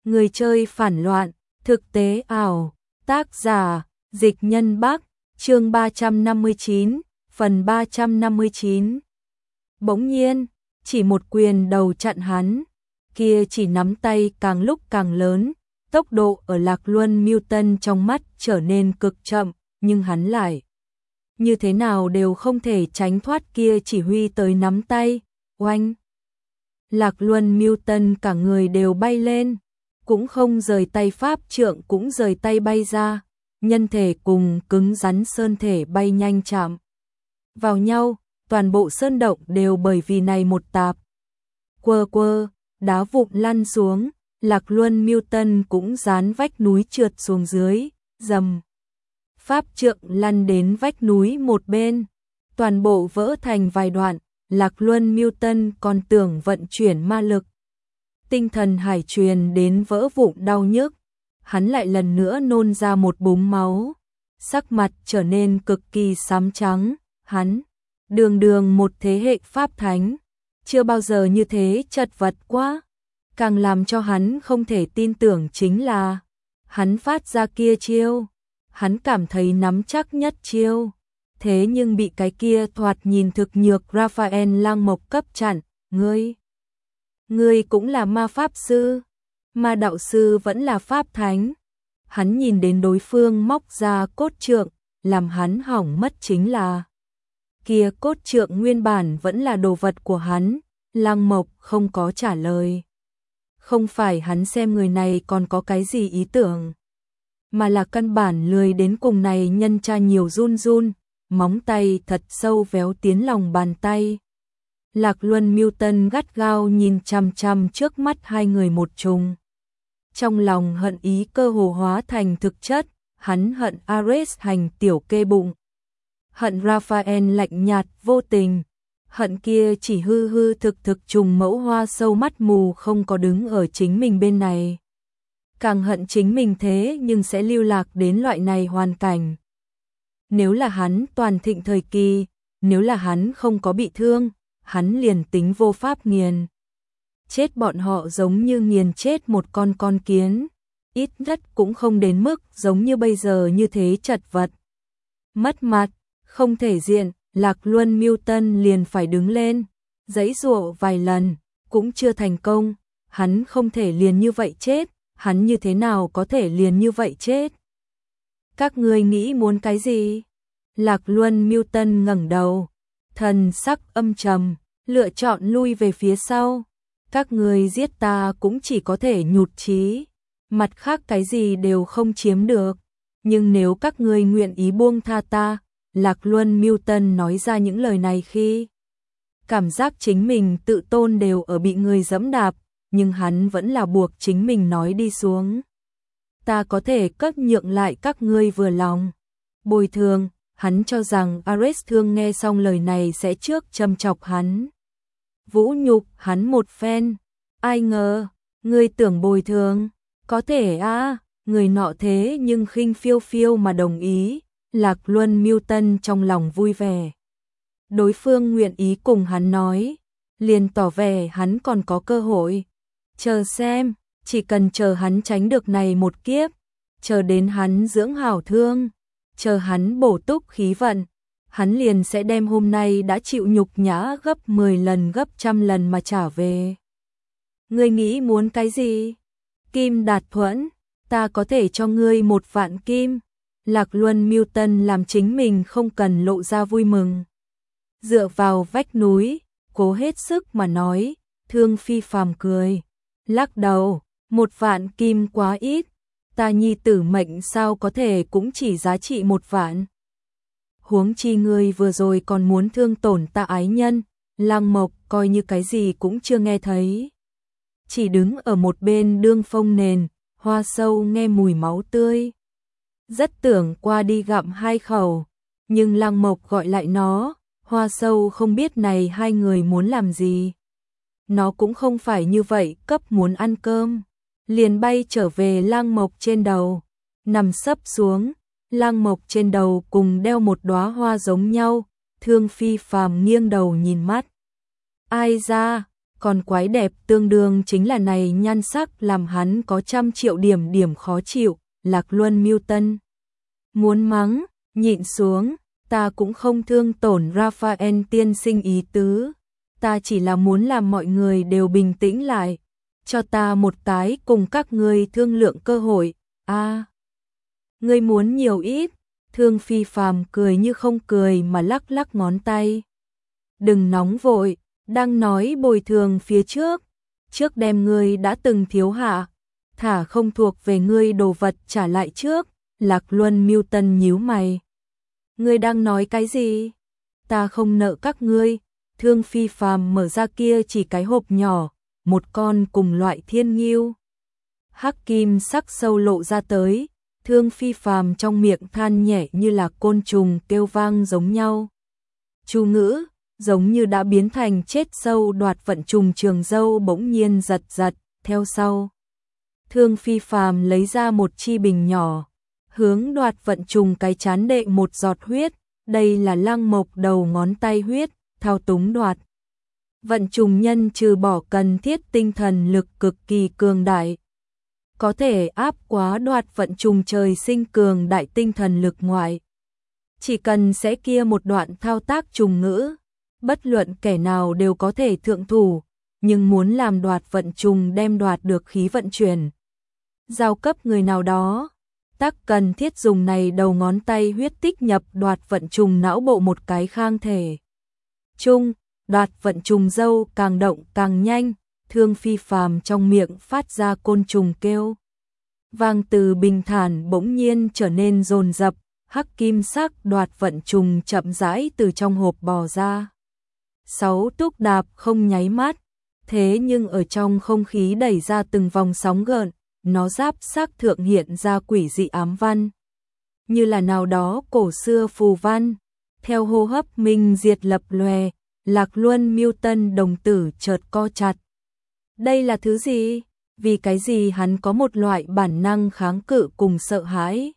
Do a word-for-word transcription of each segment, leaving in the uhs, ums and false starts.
Người chơi phản loạn, thực tế ảo, tác giả, Dịch Nhân Bắc, chương ba trăm năm mươi chín, phần ba trăm năm mươi chín. Bỗng nhiên, chỉ một quyền đầu chặn hắn, kia chỉ nắm tay càng lúc càng lớn, tốc độ ở Lạc Luân Newton trong mắt trở nên cực chậm, nhưng hắn lại như thế nào đều không thể tránh thoát kia chỉ huy tới nắm tay, oanh. Lạc Luân Newton cả người đều bay lên, cũng không rời tay pháp trượng cũng rời tay bay ra, nhân thể cùng cứng rắn sơn thể bay nhanh chạm vào nhau, toàn bộ sơn động đều bởi vì này một tạp. Quơ quơ, đá vụn lăn xuống, Lạc Luân Newton cũng dán vách núi trượt xuống dưới, rầm. Pháp trượng lăn đến vách núi một bên, toàn bộ vỡ thành vài đoạn, Lạc Luân Newton còn tưởng vận chuyển ma lực. Tinh thần hải truyền đến vỡ vụn đau nhức, hắn lại lần nữa nôn ra một búng máu, sắc mặt trở nên cực kỳ xám trắng, hắn, đường đường một thế hệ pháp thánh, chưa bao giờ như thế chật vật quá, càng làm cho hắn không thể tin tưởng chính là, hắn phát ra kia chiêu, hắn cảm thấy nắm chắc nhất chiêu, thế nhưng bị cái kia thoạt nhìn thực nhược Raphael Lang Mộc cấp chặn, ngươi. Ngươi cũng là ma pháp sư, ma đạo sư vẫn là pháp thánh. Hắn nhìn đến đối phương móc ra cốt trượng, làm hắn hỏng mất chính là kia cốt trượng nguyên bản vẫn là đồ vật của hắn, Lang Mộc không có trả lời. Không phải hắn xem người này còn có cái gì ý tưởng, mà là căn bản lười đến cùng này nhân tra nhiều run run, móng tay thật sâu véo tiến lòng bàn tay. Lạc Luân Newton gắt gao nhìn chằm chằm trước mắt hai người một trùng. Trong lòng hận ý cơ hồ hóa thành thực chất, hắn hận Ares hành tiểu kê bụng. Hận Raphael lạnh nhạt vô tình, hận kia chỉ hư hư thực thực trùng mẫu hoa sâu mắt mù không có đứng ở chính mình bên này. Càng hận chính mình thế nhưng sẽ lưu lạc đến loại này hoàn cảnh. Nếu là hắn toàn thịnh thời kỳ, nếu là hắn không có bị thương, hắn liền tính vô pháp nghiền chết bọn họ giống như nghiền chết một con con kiến, ít nhất cũng không đến mức giống như bây giờ như thế chật vật. Mất mặt, không thể diện, Lạc Luân Newton liền phải đứng lên, giãy giụa vài lần, cũng chưa thành công, hắn không thể liền như vậy chết, hắn như thế nào có thể liền như vậy chết. Các ngươi nghĩ muốn cái gì? Lạc Luân Newton ngẩng đầu, thần sắc âm trầm, lựa chọn lui về phía sau. Các ngươi giết ta cũng chỉ có thể nhụt chí, mặt khác cái gì đều không chiếm được. Nhưng nếu các ngươi nguyện ý buông tha ta, Lạc Luân Newton nói ra những lời này khi cảm giác chính mình tự tôn đều ở bị người giẫm đạp, nhưng hắn vẫn là buộc chính mình nói đi xuống. Ta có thể cất nhượng lại các ngươi vừa lòng. Bồi thường, hắn cho rằng Ares Thương nghe xong lời này sẽ trước châm chọc hắn. Vũ nhục hắn một phen, ai ngờ, ngươi tưởng bồi thường, có thể a à, người nọ thế nhưng khinh phiêu phiêu mà đồng ý, Lạc Luân Newton trong lòng vui vẻ. Đối phương nguyện ý cùng hắn nói, liền tỏ vẻ hắn còn có cơ hội. Chờ xem, chỉ cần chờ hắn tránh được này một kiếp, chờ đến hắn dưỡng hảo thương, chờ hắn bổ túc khí vận, hắn liền sẽ đem hôm nay đã chịu nhục nhã gấp mười lần gấp trăm lần mà trả về. Ngươi nghĩ muốn cái gì? Kim Đạt Thuẫn, ta có thể cho ngươi một vạn kim. Lạc Luân Newton làm chính mình không cần lộ ra vui mừng. Dựa vào vách núi, cố hết sức mà nói, Thương Phi phàm cười. Lắc đầu, một vạn kim quá ít, ta nhi tử mệnh sao có thể cũng chỉ giá trị một vạn. Huống chi ngươi vừa rồi còn muốn thương tổn ta ái nhân, Lang Mộc coi như cái gì cũng chưa nghe thấy. Chỉ đứng ở một bên đương phong nền, Hoa Sâu nghe mùi máu tươi. Rất tưởng qua đi gặm hai khẩu, nhưng Lang Mộc gọi lại nó, Hoa Sâu không biết này hai người muốn làm gì. Nó cũng không phải như vậy cấp muốn ăn cơm, liền bay trở về Lang Mộc trên đầu, nằm sấp xuống. Lang Mộc trên đầu cùng đeo một đóa hoa giống nhau, Thương Phi phàm nghiêng đầu nhìn mắt. Ai ra, Còn quái đẹp tương đương chính là này nhan sắc làm hắn có trăm triệu điểm điểm khó chịu, Lạc Luân Miêu Tân. Muốn mắng, nhịn xuống, ta cũng không thương tổn Raphael tiên sinh ý tứ. Ta chỉ là muốn làm mọi người đều bình tĩnh lại, cho ta một cái cùng các ngươi thương lượng cơ hội. A, à, ngươi muốn nhiều ít? Thương Phi Phàm cười như không cười mà lắc lắc ngón tay. Đừng nóng vội, đang nói bồi thường phía trước, trước đem ngươi đã từng thiếu hạ, thả không thuộc về ngươi đồ vật trả lại trước. Lạc Luân Miêu Tân nhíu mày. Ngươi đang nói cái gì? Ta không nợ các ngươi. Thương Phi Phàm mở ra kia chỉ cái hộp nhỏ, một con cùng loại thiên ngưu. Hắc kim sắc sâu lộ ra tới, Thương Phi Phàm trong miệng than nhẹ như là côn trùng kêu vang giống nhau. Chú ngữ, giống như đã biến thành chết sâu đoạt vận trùng trường dâu bỗng nhiên giật giật, theo sau. Thương Phi Phàm lấy ra một chi bình nhỏ, hướng đoạt vận trùng cái chán đệ một giọt huyết, đây là Lăng Mộc đầu ngón tay huyết, thao túng đoạt. Vận trùng nhân trừ bỏ cần thiết tinh thần lực cực kỳ cường đại, có thể áp quá đoạt vận trùng trời sinh cường đại tinh thần lực ngoại. Chỉ cần sẽ kia một đoạn thao tác trùng ngữ, bất luận kẻ nào đều có thể thượng thủ, nhưng muốn làm đoạt vận trùng đem đoạt được khí vận chuyển giao cấp người nào đó, tác cần thiết dùng này đầu ngón tay huyết tích nhập đoạt vận trùng não bộ một cái khang thể. Trung, đoạt vận trùng dâu càng động càng nhanh, Thương Phi Phàm trong miệng phát ra côn trùng kêu. Vang từ bình thản bỗng nhiên trở nên dồn dập, hắc kim sắc đoạt vận trùng chậm rãi từ trong hộp bò ra. Sáu túc đạp không nháy mắt, thế nhưng ở trong không khí đẩy ra từng vòng sóng gợn, nó giáp xác thượng hiện ra quỷ dị ám văn. Như là nào đó cổ xưa phù văn, theo hô hấp minh diệt lập lòe, Lạc Luân Miêu Tân đồng tử chợt co chặt. Đây là thứ gì? Vì cái gì hắn có một loại bản năng kháng cự cùng sợ hãi?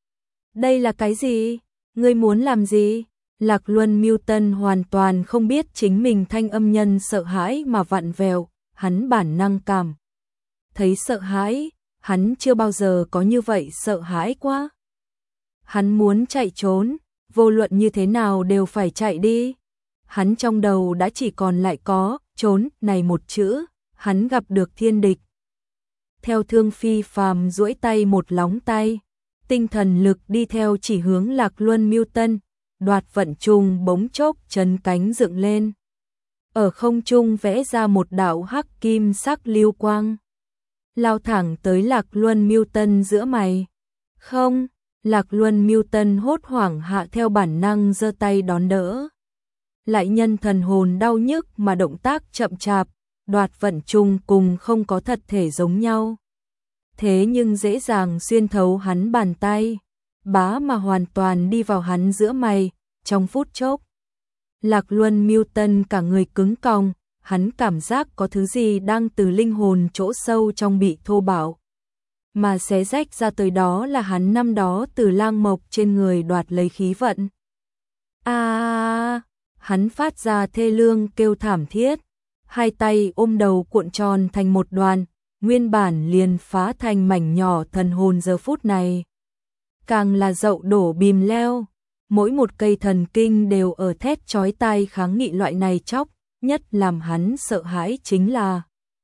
Đây là cái gì? Ngươi muốn làm gì? Lạc Luân Miêu Tân hoàn toàn không biết chính mình thanh âm nhân sợ hãi mà vặn vẹo, hắn bản năng cảm thấy sợ hãi, hắn chưa bao giờ có như vậy sợ hãi quá. Hắn muốn chạy trốn, vô luận như thế nào đều phải chạy đi. Hắn trong đầu đã chỉ còn lại có trốn này một chữ, hắn gặp được thiên địch. Theo Thương Phi Phàm duỗi tay một lóng tay, tinh thần lực đi theo chỉ hướng Lạc Luân Miêu Tân, đoạt vận trùng bỗng chốc chấn cánh dựng lên. Ở không trung vẽ ra một đạo hắc kim sắc lưu quang, lao thẳng tới Lạc Luân Miêu Tân giữa mày. Không, Lạc Luân Miêu Tân hốt hoảng hạ theo bản năng giơ tay đón đỡ. Lại nhân thần hồn đau nhức mà động tác chậm chạp, đoạt vận trùng cùng không có thật thể giống nhau. Thế nhưng dễ dàng xuyên thấu hắn bàn tay, bá mà hoàn toàn đi vào hắn giữa mày, trong phút chốc. Lạc Luân Miêu Tân cả người cứng còng, hắn cảm giác có thứ gì đang từ linh hồn chỗ sâu trong bị thô bạo mà xé rách ra, tới đó là hắn năm đó từ Lang Mộc trên người đoạt lấy khí vận. A, à, hắn phát ra thê lương kêu thảm thiết, hai tay ôm đầu cuộn tròn thành một đoàn, nguyên bản liền phá thành mảnh nhỏ thần hồn giờ phút này càng là dậu đổ bìm leo, mỗi một cây thần kinh đều ở thét chói tai kháng nghị loại này chóc. Nhất làm hắn sợ hãi chính là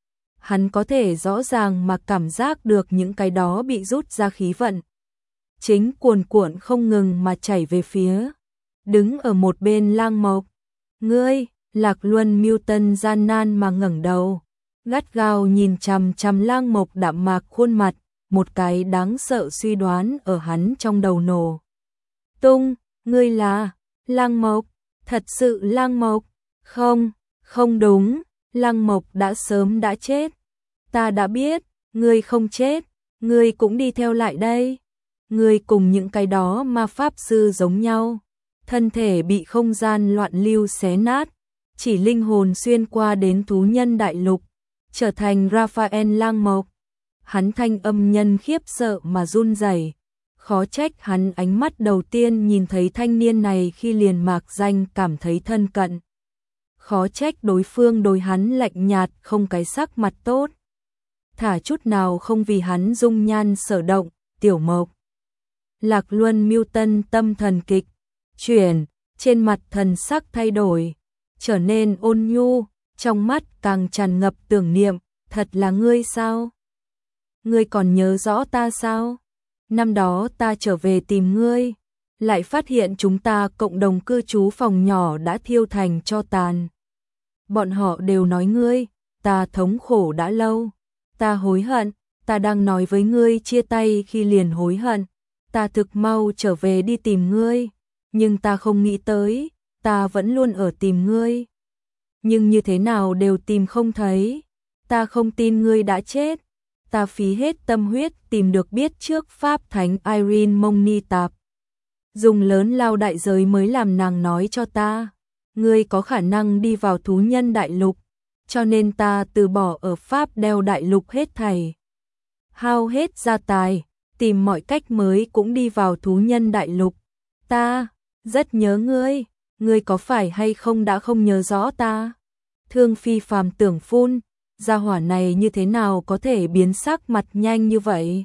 hắn có thể rõ ràng mà cảm giác được những cái đó bị rút ra khí vận, chính cuồn cuộn không ngừng mà chảy về phía đứng ở một bên Lang Mộc. Ngươi, Lạc Luân Miêu Tân gian nan mà ngẩng đầu, gắt gao nhìn chằm chằm Lang Mộc đạm mạc khuôn mặt, một cái đáng sợ suy đoán ở hắn trong đầu nổ tung. Ngươi là Lang Mộc? Thật sự Lang Mộc? Không, không đúng, Lang Mộc đã sớm đã chết. Ta đã biết, ngươi không chết, ngươi cũng đi theo lại đây. Ngươi cùng những cái đó ma pháp sư giống nhau, thân thể bị không gian loạn lưu xé nát, chỉ linh hồn xuyên qua đến thú nhân đại lục, trở thành Raphael Lang Mộc. Hắn thanh âm nhân khiếp sợ mà run rẩy, khó trách hắn ánh mắt đầu tiên nhìn thấy thanh niên này khi liền mạc danh cảm thấy thân cận. khó trách đối phương đối hắn lạnh nhạt không cái sắc mặt tốt. Thả chút nào không vì hắn dung nhan sở động, Tiểu Mộc. Lạc Luân Mưu Tân tâm thần kịch chuyển, trên mặt thần sắc thay đổi, trở nên ôn nhu, trong mắt càng tràn ngập tưởng niệm, thật là ngươi sao? Ngươi còn nhớ rõ ta sao? Năm đó ta trở về tìm ngươi, lại phát hiện chúng ta cộng đồng cư trú phòng nhỏ đã thiêu thành tro tàn. Bọn họ đều nói ngươi, ta thống khổ đã lâu, ta hối hận, ta đang nói với ngươi chia tay khi liền hối hận, ta thực mau trở về đi tìm ngươi, nhưng ta không nghĩ tới, ta vẫn luôn ở tìm ngươi. Nhưng như thế nào đều tìm không thấy, ta không tin ngươi đã chết, ta phí hết tâm huyết tìm được biết trước Pháp Thánh Irene Moni Tạp. Dùng lớn lao đại giới mới làm nàng nói cho ta, ngươi có khả năng đi vào thú nhân đại lục, cho nên ta từ bỏ ở Pháp đeo đại lục hết thảy. Hao hết gia tài, tìm mọi cách mới cũng đi vào thú nhân đại lục. Ta rất nhớ ngươi, ngươi có phải hay không đã không nhớ rõ ta? Thương Phi Phàm tưởng phun, gia hỏa này như thế nào có thể biến sắc mặt nhanh như vậy?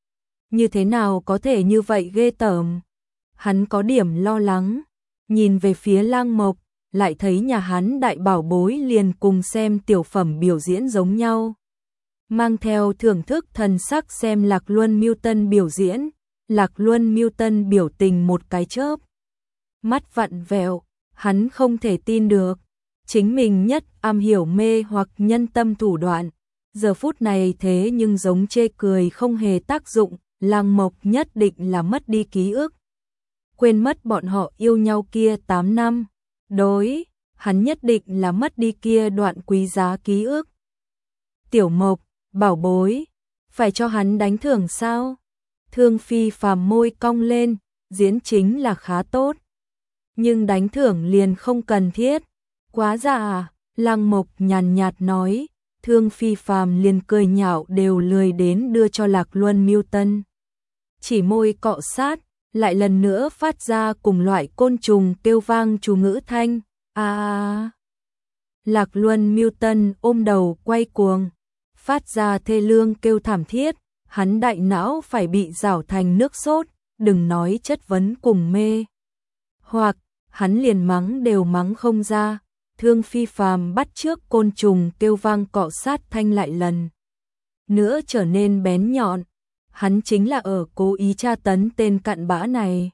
Như thế nào có thể như vậy ghê tởm? Hắn có điểm lo lắng, nhìn về phía Lang Mộc, lại thấy nhà hắn đại bảo bối liền cùng xem tiểu phẩm biểu diễn giống nhau. Mang theo thưởng thức thần sắc xem Lạc Luân Mưu Tân biểu diễn, Lạc Luân Mưu Tân biểu tình một cái chớp. Mắt vặn vẹo, hắn không thể tin được. Chính mình nhất am hiểu mê hoặc nhân tâm thủ đoạn, giờ phút này thế nhưng giống chê cười không hề tác dụng, Lang Mộc nhất định là mất đi ký ức. Quên mất bọn họ yêu nhau kia tám năm, đối, hắn nhất định là mất đi kia đoạn quý giá ký ức. Tiểu Mộc, bảo bối, phải cho hắn đánh thưởng sao? Thương Phi Phàm môi cong lên, diễn chính là khá tốt. Nhưng đánh thưởng liền không cần thiết. Quá già à? Lang Mộc nhàn nhạt nói, Thương Phi Phàm liền cười nhạo đều lười đến đưa cho Lạc Luân Mưu Tân. Chỉ môi cọ sát, lại lần nữa phát ra cùng loại côn trùng kêu vang chú ngữ thanh, a à. Lạc Luân Mưu Tân ôm đầu quay cuồng, phát ra thê lương kêu thảm thiết, hắn đại não phải bị rảo thành nước sốt, đừng nói chất vấn cùng mê. Hoặc, hắn liền mắng đều mắng không ra. Thương Phi Phàm bắt trước côn trùng kêu vang cọ sát thanh lại lần nữa trở nên bén nhọn, hắn chính là ở cố ý tra tấn tên cặn bã này.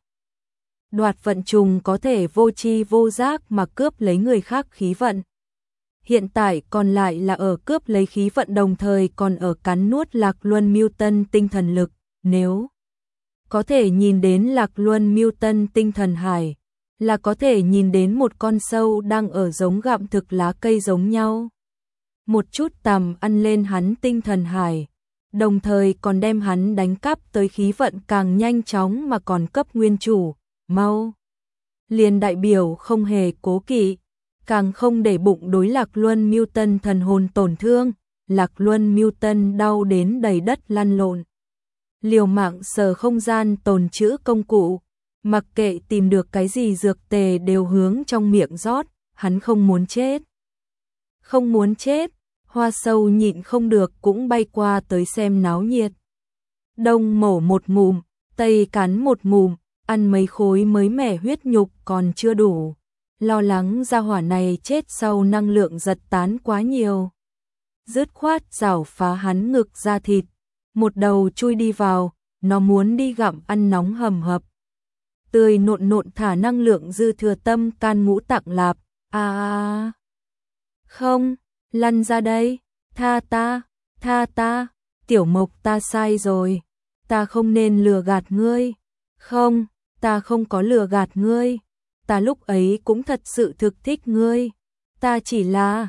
Đoạt vận trùng có thể vô tri vô giác mà cướp lấy người khác khí vận. Hiện tại còn lại là ở cướp lấy khí vận đồng thời còn ở cắn nuốt Lạc Luân Mưu Tân tinh thần lực, nếu có thể nhìn đến Lạc Luân Mưu Tân tinh thần hải, là có thể nhìn đến một con sâu đang ở giống gặm thực lá cây giống nhau. Một chút tầm ăn lên hắn tinh thần hải, đồng thời còn đem hắn đánh cắp tới khí vận càng nhanh chóng mà còn cấp nguyên chủ, mau. Liền đại biểu không hề cố kỵ, càng không để bụng đối Lạc Luân Mưu Tân thần hồn tổn thương, Lạc Luân Mưu Tân đau đến đầy đất lăn lộn. Liều mạng sờ không gian tồn trữ công cụ, mặc kệ tìm được cái gì dược tề đều hướng trong miệng rót, hắn không muốn chết. Không muốn chết, Hoa Sâu nhịn không được cũng bay qua tới xem náo nhiệt. Đông mổ một ngụm, Tây cắn một ngụm, ăn mấy khối mới mẻ huyết nhục còn chưa đủ. Lo lắng gia hỏa này chết sau năng lượng giật tán quá nhiều. Dứt khoát rảo phá hắn ngực ra thịt, một đầu chui đi vào, nó muốn đi gặm ăn nóng hầm hập. Tươi nộn nộn thả năng lượng dư thừa tâm can ngũ tạng lạp, à không, lăn ra đây, tha ta, tha ta, Tiểu Mộc ta sai rồi, ta không nên lừa gạt ngươi, không, ta không có lừa gạt ngươi, ta lúc ấy cũng thật sự thực thích ngươi, ta chỉ là,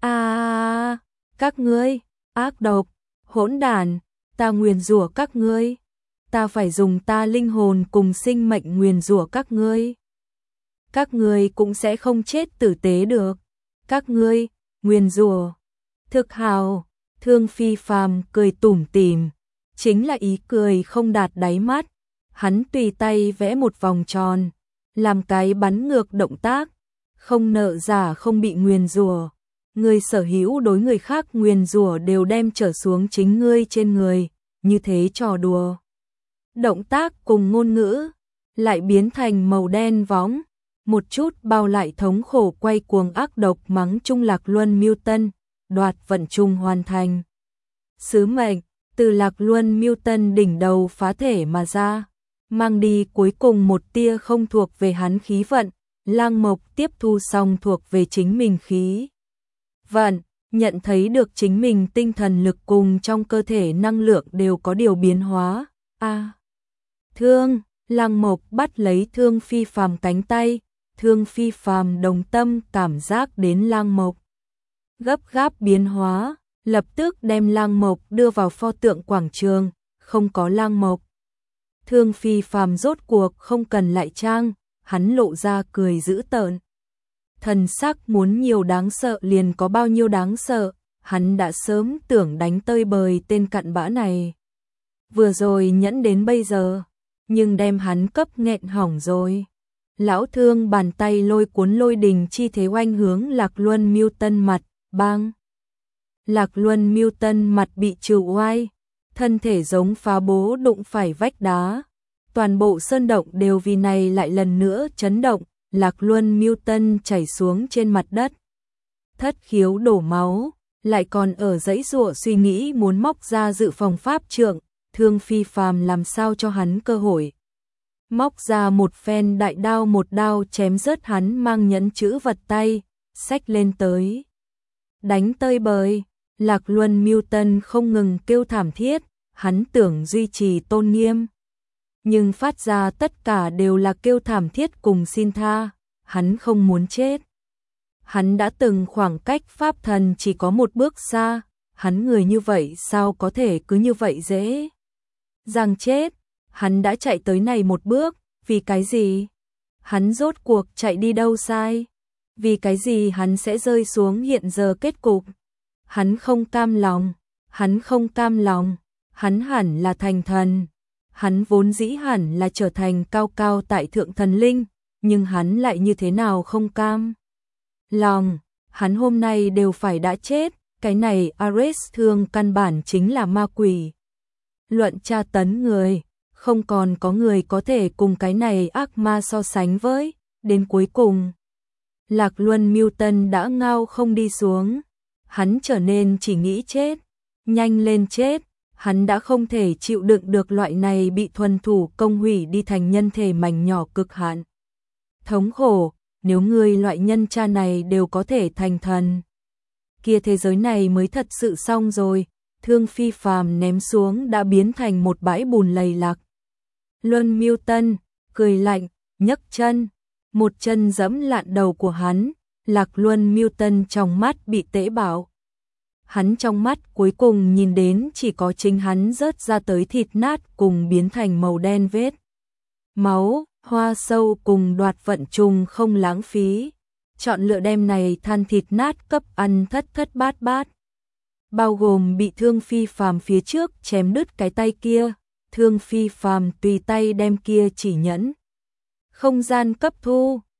à các ngươi, ác độc, hỗn đản, ta nguyền rủa các ngươi. Ta phải dùng ta linh hồn cùng sinh mệnh nguyền rủa các ngươi. Các ngươi cũng sẽ không chết tử tế được. Các ngươi, nguyền rủa. Thực hào, Thương Phi Phàm cười tủm tỉm, chính là ý cười không đạt đáy mắt. Hắn tùy tay vẽ một vòng tròn, làm cái bắn ngược động tác. không nợ giả không bị nguyền rủa. Người sở hữu đối người khác nguyền rủa đều đem trở xuống chính ngươi trên người, như thế trò đùa. Động tác cùng ngôn ngữ lại biến thành màu đen vóng, một chút bao lại thống khổ quay cuồng ác độc mắng chung Lạc Luân Mưu Tân, đoạt vận chung hoàn thành. Sứ mệnh, từ Lạc Luân Mưu Tân đỉnh đầu phá thể mà ra, mang đi cuối cùng một tia không thuộc về hắn khí vận, Lang Mộc tiếp thu xong thuộc về chính mình khí vận, nhận thấy được chính mình tinh thần lực cùng trong cơ thể năng lượng đều có điều biến hóa. A. À, thương, Lang Mộc bắt lấy Thương Phi Phàm cánh tay, Thương Phi Phàm đồng tâm cảm giác đến Lang Mộc gấp gáp biến hóa, lập tức đem Lang Mộc đưa vào pho tượng quảng trường, không có Lang Mộc. Thương Phi Phàm rốt cuộc không cần lại trang, hắn lộ ra cười dữ tợn. Thần sắc muốn nhiều đáng sợ liền có bao nhiêu đáng sợ, hắn đã sớm tưởng đánh tơi bời tên cặn bã này. Vừa rồi nhẫn đến bây giờ, nhưng đem hắn cấp nghẹn hỏng rồi. Lão Thương bàn tay lôi cuốn lôi đình chi thế oanh hướng Lạc Luân Mưu Tân mặt, bang. Lạc Luân Mưu Tân mặt bị trừ oai, thân thể giống phá bố đụng phải vách đá. Toàn bộ sơn động đều vì này lại lần nữa chấn động, Lạc Luân Mưu Tân chảy xuống trên mặt đất. Thất khiếu đổ máu, lại còn ở dãy dụa suy nghĩ muốn móc ra dự phòng pháp trượng, Thương Phi Phàm làm sao cho hắn cơ hội. Móc ra một phen đại đao một đao chém rớt hắn mang nhẫn chữ vật tay, xách lên tới. Đánh tơi bời, Lạc Luân Mưu Tân không ngừng kêu thảm thiết, hắn tưởng duy trì tôn nghiêm. Nhưng phát ra tất cả đều là kêu thảm thiết cùng xin tha, hắn không muốn chết. Hắn đã từng khoảng cách pháp thần chỉ có một bước xa, hắn người như vậy sao có thể cứ như vậy dễ dàng chết, hắn đã chạy tới này một bước, vì cái gì? Hắn rốt cuộc chạy đi đâu sai? Vì cái gì hắn sẽ rơi xuống hiện giờ kết cục? Hắn không cam lòng, hắn không cam lòng, hắn hẳn là thành thần. Hắn vốn dĩ hẳn là trở thành cao cao tại thượng thần linh, nhưng hắn lại như thế nào không cam lòng, hắn hôm nay đều phải đã chết, cái này Ares Thương căn bản chính là ma quỷ. Luận tra tấn người, không còn có người có thể cùng cái này ác ma so sánh với, đến cuối cùng. Lạc Luân Mưu Tân đã ngao không đi xuống, hắn trở nên chỉ nghĩ chết, nhanh lên chết. Hắn đã không thể chịu đựng được loại này bị thuần thủ công hủy đi thành nhân thể mảnh nhỏ cực hạn. Thống khổ, nếu người loại nhân cha này đều có thể thành thần, kia thế giới này mới thật sự xong rồi. Thương Phi Phàm ném xuống đã biến thành một bãi bùn lầy lặc. Luân Mưu Tân cười lạnh, nhấc chân, một chân giẫm lạn đầu của hắn. Lạc Luân Mưu Tân trong mắt bị tễ bạo. Hắn trong mắt cuối cùng nhìn đến chỉ có chính hắn rớt ra tới thịt nát cùng biến thành màu đen vết máu, hoa sâu cùng đoạt vận trùng không lãng phí. Chọn lựa đem này than thịt nát cấp ăn thất thất bát bát. Bao gồm bị Thương Phi Phàm phía trước chém đứt cái tay kia, Thương Phi Phàm tùy tay đem kia chỉ nhẫn không gian cấp thu.